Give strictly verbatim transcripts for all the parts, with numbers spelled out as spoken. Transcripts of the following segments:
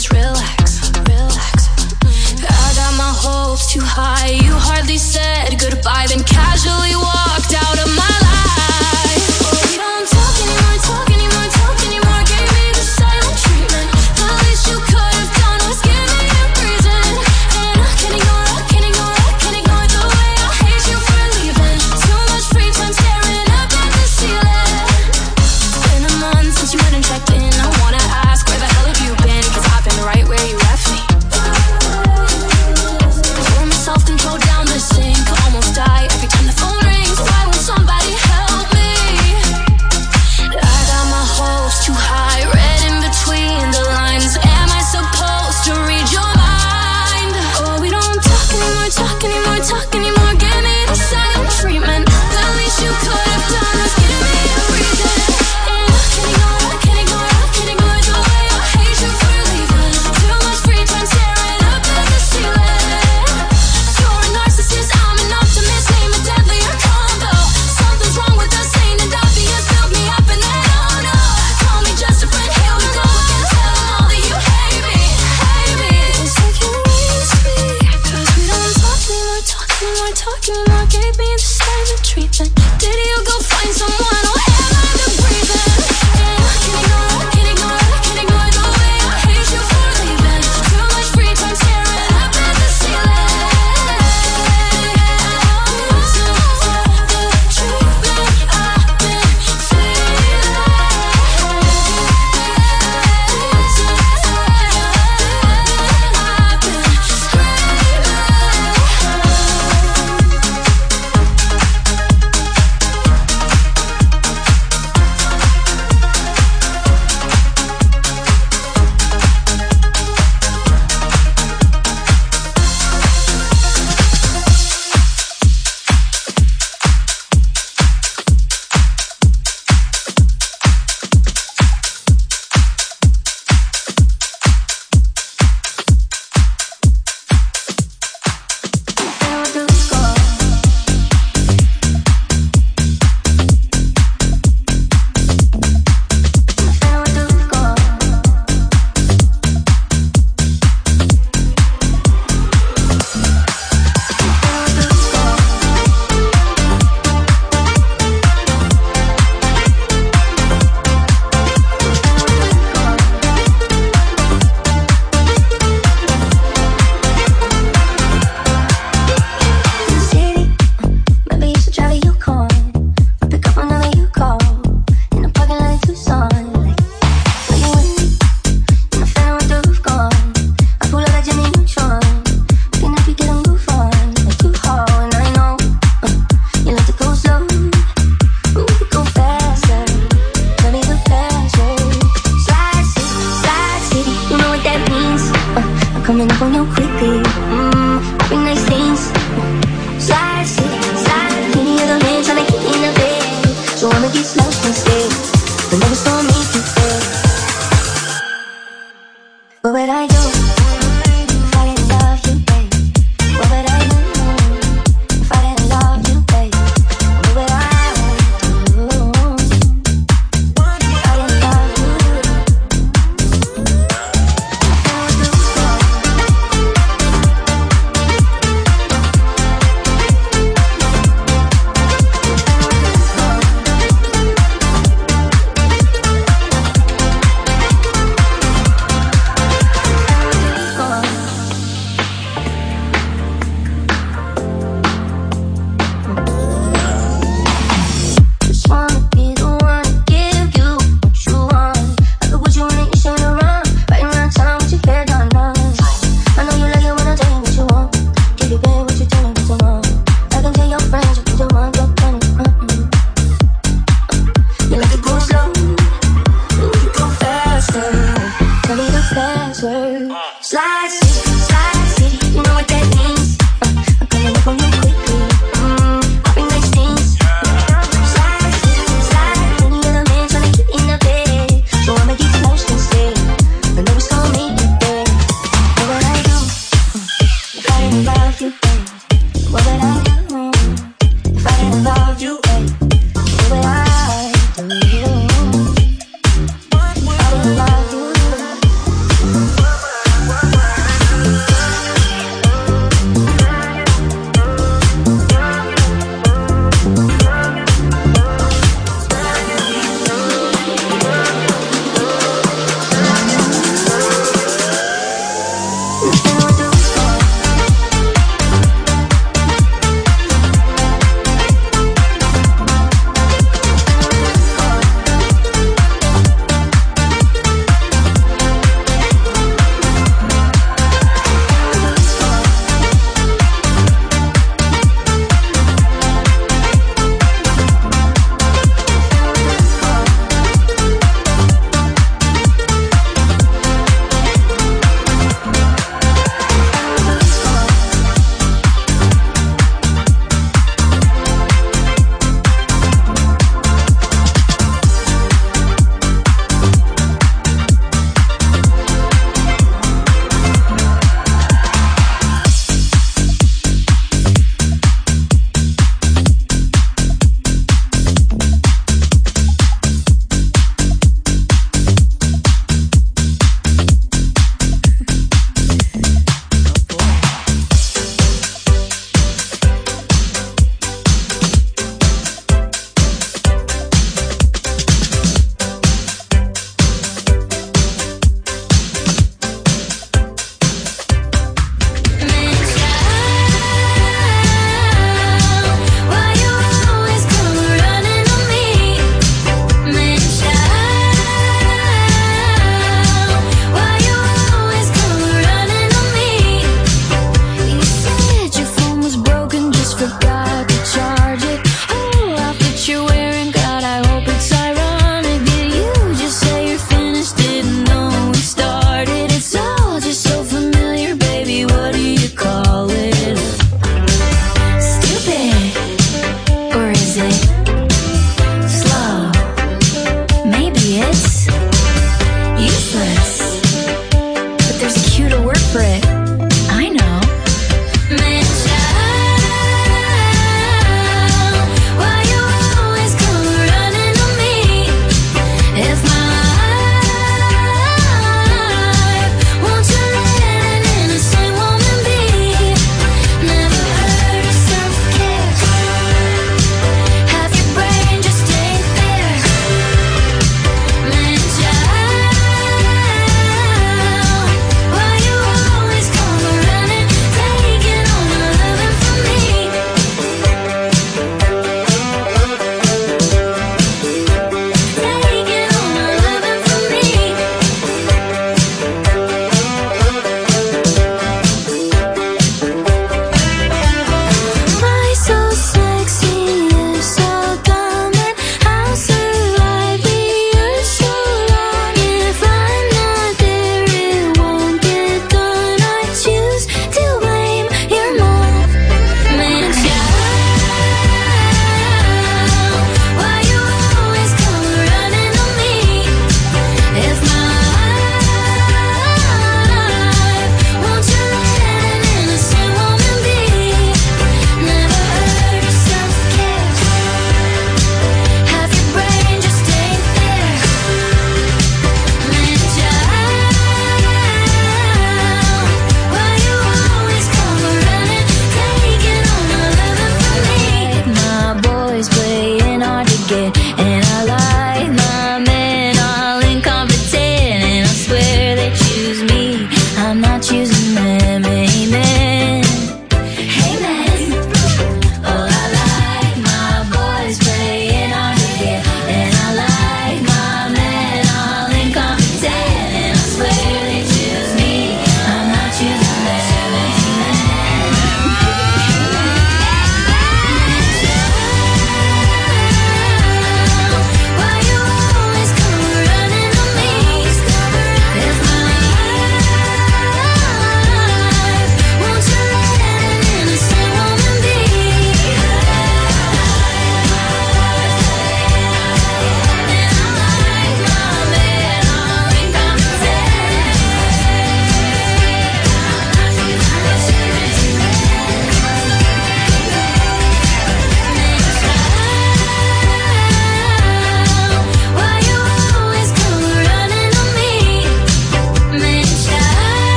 just relax, relax. I got my hopes too high. You hardly said goodbye, then casually walked out of my life. Oh, we don't talk anymore, talk anymore, talk anymore. Gave me the silent treatment. The least you could have done was give me a reason. And I can't ignore, I can't ignore, I can't ignore the way I hate you for leaving. Too much free time staring up at the ceiling. It's been a month since you went and checked in. I wanna ask, where the hell have you been? Cause I've been right where you left me. Pour my self-control down the sink. Almost die every time the phone rings. Why won't somebody help me? I got my hopes too high, read in between the lines. Am I supposed to read your mind? Oh, we don't talk anymore, talk anymore, talk anymore. Give me the silent treatment. The least you could have done was give me a reason. And I can't ignore, I can't ignore, I can't ignore the way I hate you for leaving. Too much free time staring up at the ceiling. You're a narcissist, I'm an optimist. Name a deadlier combo. Something's wrong with us, ain't it obvious? Build me up and then oh no. Call me just a friend, here we go again. Tell them all that you hate me, hate me. It's like you raised me. Cause we don't talk anymore, talk anymore, talk anymore. Gave me the silent treatment. Did you go find someone or am I the breathing? And I can't ignore, I can't ignore, I can't ignore the way I hate you for leaving. Too much free time staring up at the ceiling. The treatment I've been desperate. I know. Man, child, why you always come running to me? If my life, won't you let an innocent woman be? Never heard of self-care. Half your brain just ain't there. Man, child, why you always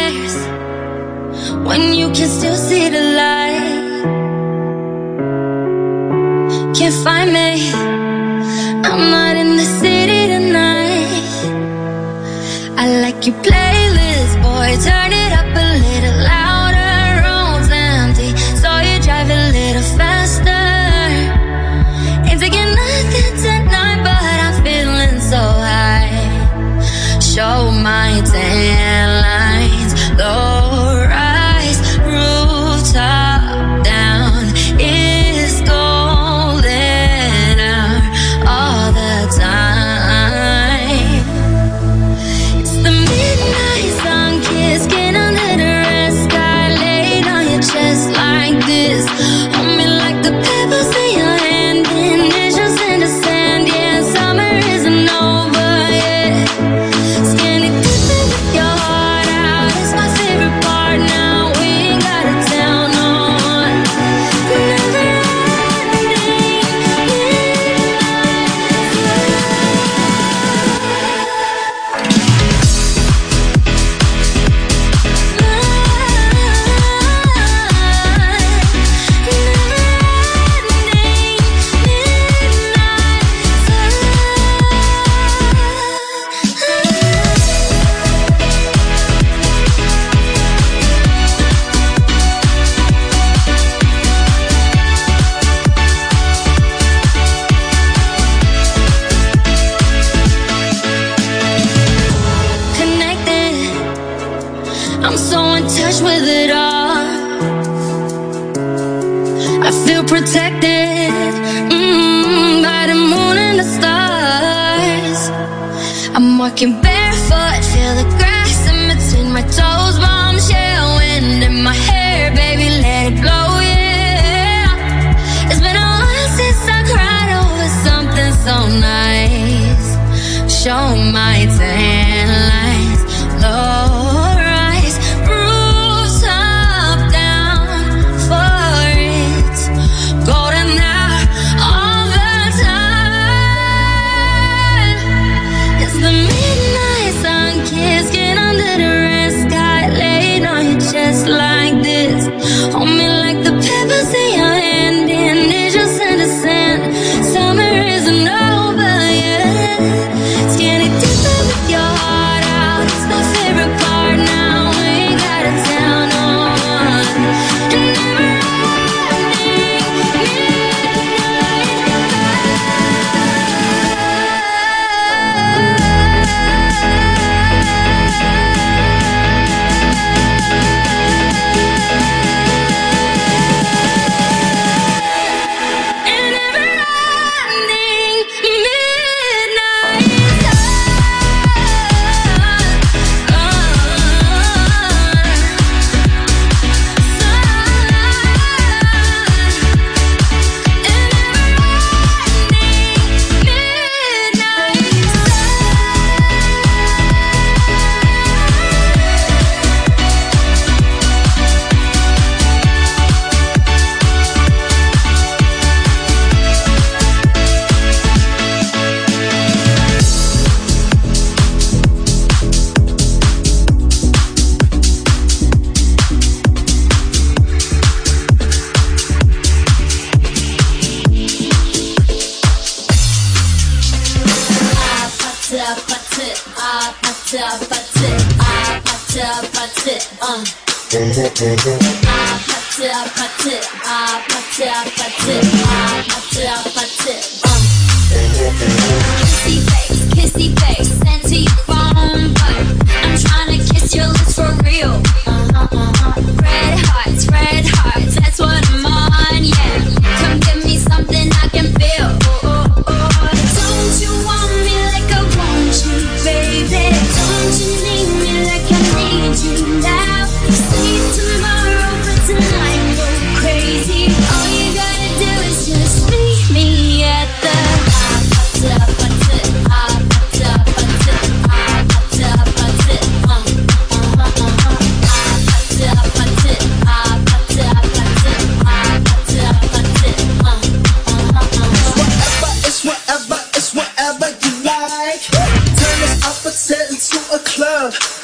nightmares when you can still see the light. Can't find me, I'm not in the city tonight. I like your playlist, boy, turn it up a little louder. Road's empty, so you drive a little faster. Ain't taking nothing tonight, but I'm feeling so high. Show my tan lines, low rise, rooftop down. It's golden hour all the time. It's the midnight sun kissing under the red sky, laid on your chest like this. Hold me like the pebbles in your hand, initials in the sand. Yeah, summer isn't over yet. Skinny dipping with your heart out, it's my favorite part now. We ain't gotta tell no one. Never ending connected, I'm so in touch with it all. I feel protected mm, by the moon and the stars. I'm walking barefoot, feel the grass in between my toes. Bombshell wind in my hair, baby, let it blow, yeah. It's been a while since I cried over something so nice. Show my tan lines, low rise, rooftop down for it. Golden hour all the time. It's the midnight sun kissing under the red sky, laid on your chest like this. Hold me like the pebbles in your hand, initials in the sand. Summer isn't over yet. Skinny dipping with your heart out, it's my favorite part now. We ain't gotta tell no one. And never kissy face, kissy face, sent to your phone, but I'm trying to kiss your lips for real. Uh-huh, uh-huh. Red hearts, red hearts, that's what I'm on, yeah. Come give me something I can feel. Oh, oh, oh. Don't you want me like I want you, baby? Don't you need me like I need you now? Sleep tomorrow, but tonight go crazy. All you gotta do is just meet me at the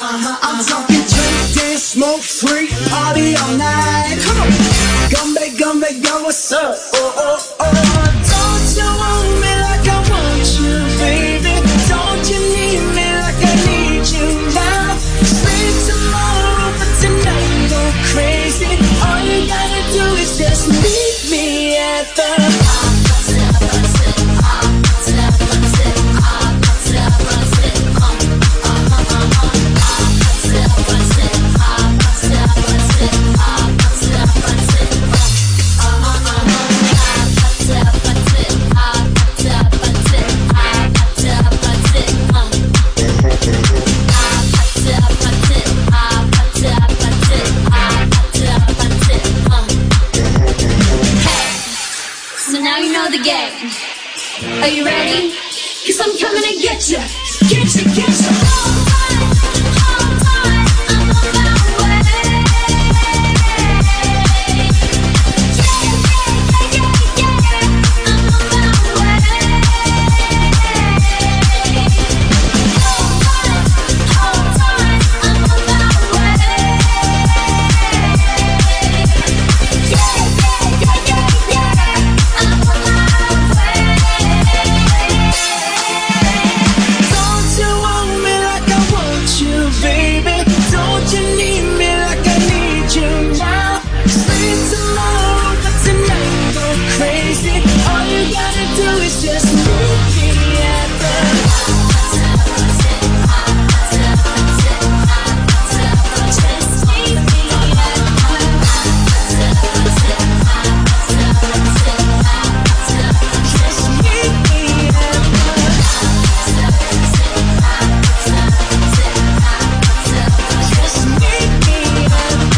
uh-huh. I'm talking drink, dance, smoke, free, party all night. Come on. Gumbe, gumbe, go, what's up? Oh, oh, oh. Don't you want me like I want you, baby? Don't you need me like I need you now? Sleep tomorrow, but tonight go crazy. All you gotta do is just meet me at the Are you ready? Cause I'm coming to get you. Get you, get you. Hold tight, hold tight. I'm on my way. Yeah, yeah, yeah, yeah, yeah. I'm on my way. Hold tight, hold tight. I'm on my way. Yeah, yeah, yeah, yeah, yeah. I'm on my way. Don't you want me like I want you, baby? Don't you need me like I need you now? Sleep tomorrow, but tonight go crazy. All you gotta do is just meet me at the just meet me at just meet me at just meet me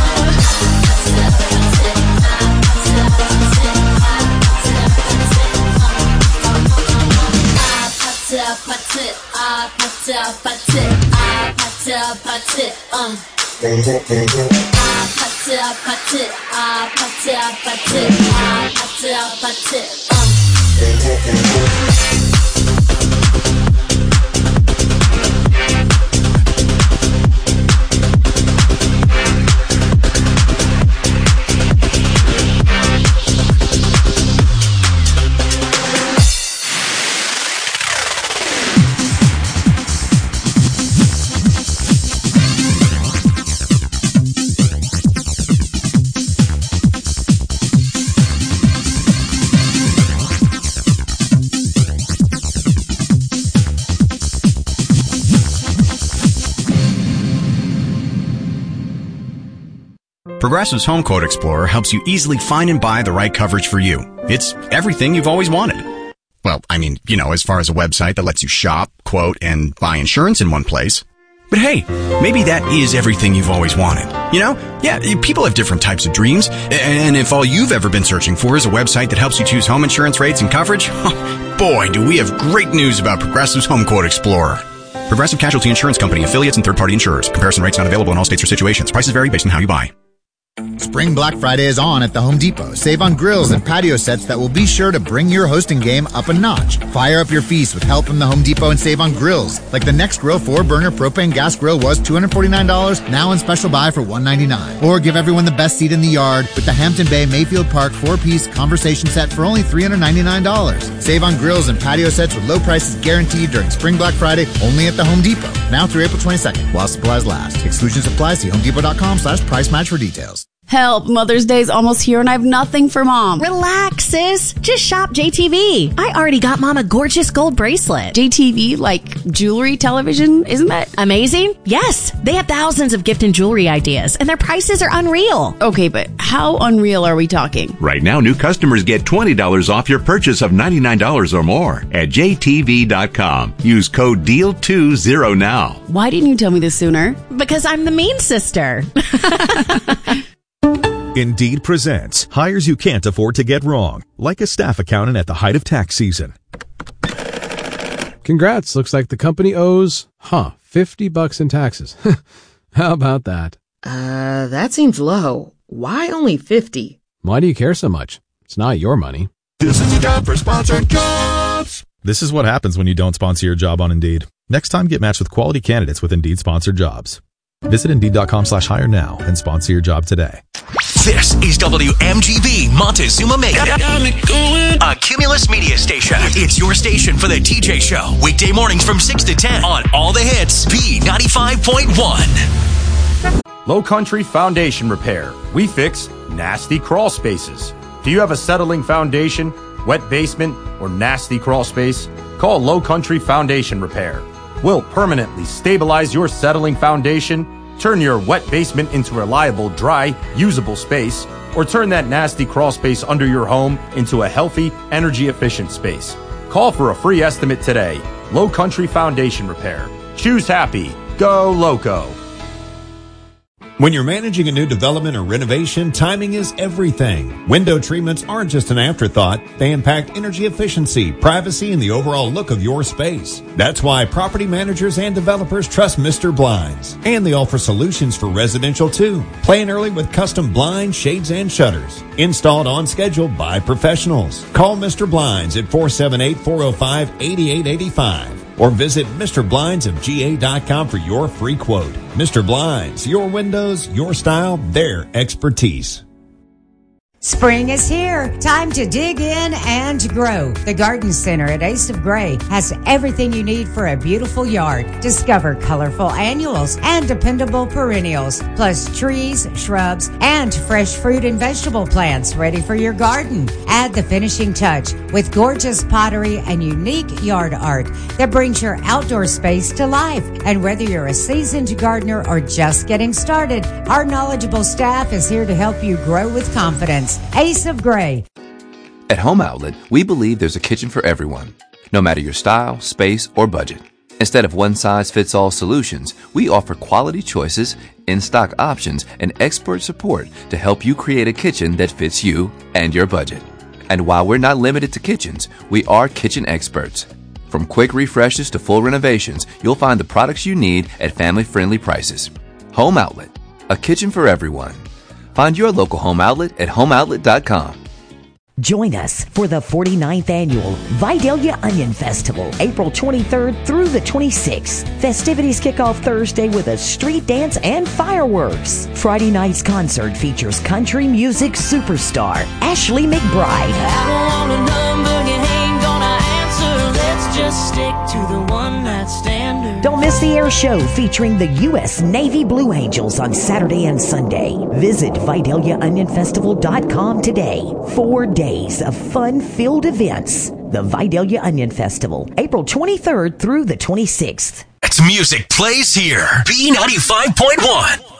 Progressive's Home Quote Explorer helps you easily find and buy the right coverage for you. It's everything you've always wanted. Well, I mean, you know, as far as a website that lets you shop, quote, and buy insurance in one place. But hey, maybe that is everything you've always wanted. You know? Yeah, people have different types of dreams. And if all you've ever been searching for is a website that helps you choose home insurance rates and coverage, boy, do we have great news about Progressive's Home Quote Explorer. Progressive Casualty Insurance Company, affiliates, and third-party insurers. Comparison rates not available in all states or situations. Prices vary based on how you buy. Spring Black Friday is on at the Home Depot. Save on grills and patio sets that will be sure to bring your hosting game up a notch. Fire up your feast with help from the Home Depot and save on grills. Like the Next Grill four burner propane gas grill was two hundred forty-nine dollars, now in special buy for one hundred ninety-nine dollars. Or give everyone the best seat in the yard with the Hampton Bay Mayfield Park four-piece conversation set for only three hundred ninety-nine dollars. Save on grills and patio sets with low prices guaranteed during Spring Black Friday only at the Home Depot. Now through April twenty-second, while supplies last. Exclusions apply. See homedepot.com slash price match for details. Help, Mother's Day's almost here and I have nothing for Mom. Relax, sis. Just shop J T V. I already got Mom a gorgeous gold bracelet. J T V, like jewelry television? Isn't that amazing? Yes. They have thousands of gift and jewelry ideas and their prices are unreal. Okay, but how unreal are we talking? Right now, new customers get twenty dollars off your purchase of ninety-nine dollars or more at J T V dot com. Use code D E A L twenty now. Why didn't you tell me this sooner? Because I'm the mean sister. Indeed presents hires you can't afford to get wrong, like a staff accountant at the height of tax season. Congrats. Looks like the company owes, huh, fifty bucks in taxes. How about that? Uh, that seems low. Why only fifty? Why do you care so much? It's not your money. This is the time for sponsored jobs. This is what happens when you don't sponsor your job on Indeed. Next time, get matched with quality candidates with Indeed sponsored jobs. Visit Indeed.com slash hire now and sponsor your job today. This is W M G B Montezuma Mega, a Cumulus media station. It's your station for the T J Show. Weekday mornings from six to ten on all the hits. B ninety-five point one. Low Country Foundation Repair. We fix nasty crawl spaces. Do you have a settling foundation, wet basement, or nasty crawl space? Call Low Country Foundation Repair. We'll permanently stabilize your settling foundation, turn your wet basement into a reliable, dry, usable space, or turn that nasty crawl space under your home into a healthy, energy-efficient space. Call for a free estimate today. Low Country Foundation Repair. Choose happy. Go Loco. When you're managing a new development or renovation, timing is everything. Window treatments aren't just an afterthought. They impact energy efficiency, privacy, and the overall look of your space. That's why property managers and developers trust Mister Blinds. And they offer solutions for residential too. Plan early with custom blinds, shades, and shutters. Installed on schedule by professionals. Call Mister Blinds at four seven eight, four oh five, eight eight eight five. Or visit Mister Blinds of G A dot com for your free quote. Mister Blinds, your windows, your style, their expertise. Spring is here. Time to dig in and grow. The Garden Center at Ace of Gray has everything you need for a beautiful yard. Discover colorful annuals and dependable perennials, plus trees, shrubs, and fresh fruit and vegetable plants ready for your garden. Add the finishing touch with gorgeous pottery and unique yard art that brings your outdoor space to life. And whether you're a seasoned gardener or just getting started, our knowledgeable staff is here to help you grow with confidence. Ace of Gray. At Home Outlet, we believe there's a kitchen for everyone, no matter your style, space, or budget. Instead of one-size-fits-all solutions, we offer quality choices, in-stock options, and expert support to help you create a kitchen that fits you and your budget. And while we're not limited to kitchens, we are kitchen experts. From quick refreshes to full renovations, you'll find the products you need at family-friendly prices. Home Outlet, a kitchen for everyone. Find your local Home Outlet at home outlet dot com. Join us for the forty-ninth Annual Vidalia Onion Festival, April twenty-third through the twenty-sixth. Festivities kick off Thursday with a street dance and fireworks. Friday night's concert features country music superstar Ashley McBride. I don't want a number you ain't gonna answer. Let's just stick to the one that's standard. Don't miss the air show featuring the U S Navy Blue Angels on Saturday and Sunday. Visit Vidalia Onion Festival dot com today. Four days of fun-filled events. The Vidalia Onion Festival, April twenty-third through the twenty-sixth. It's music plays here. B ninety-five point one.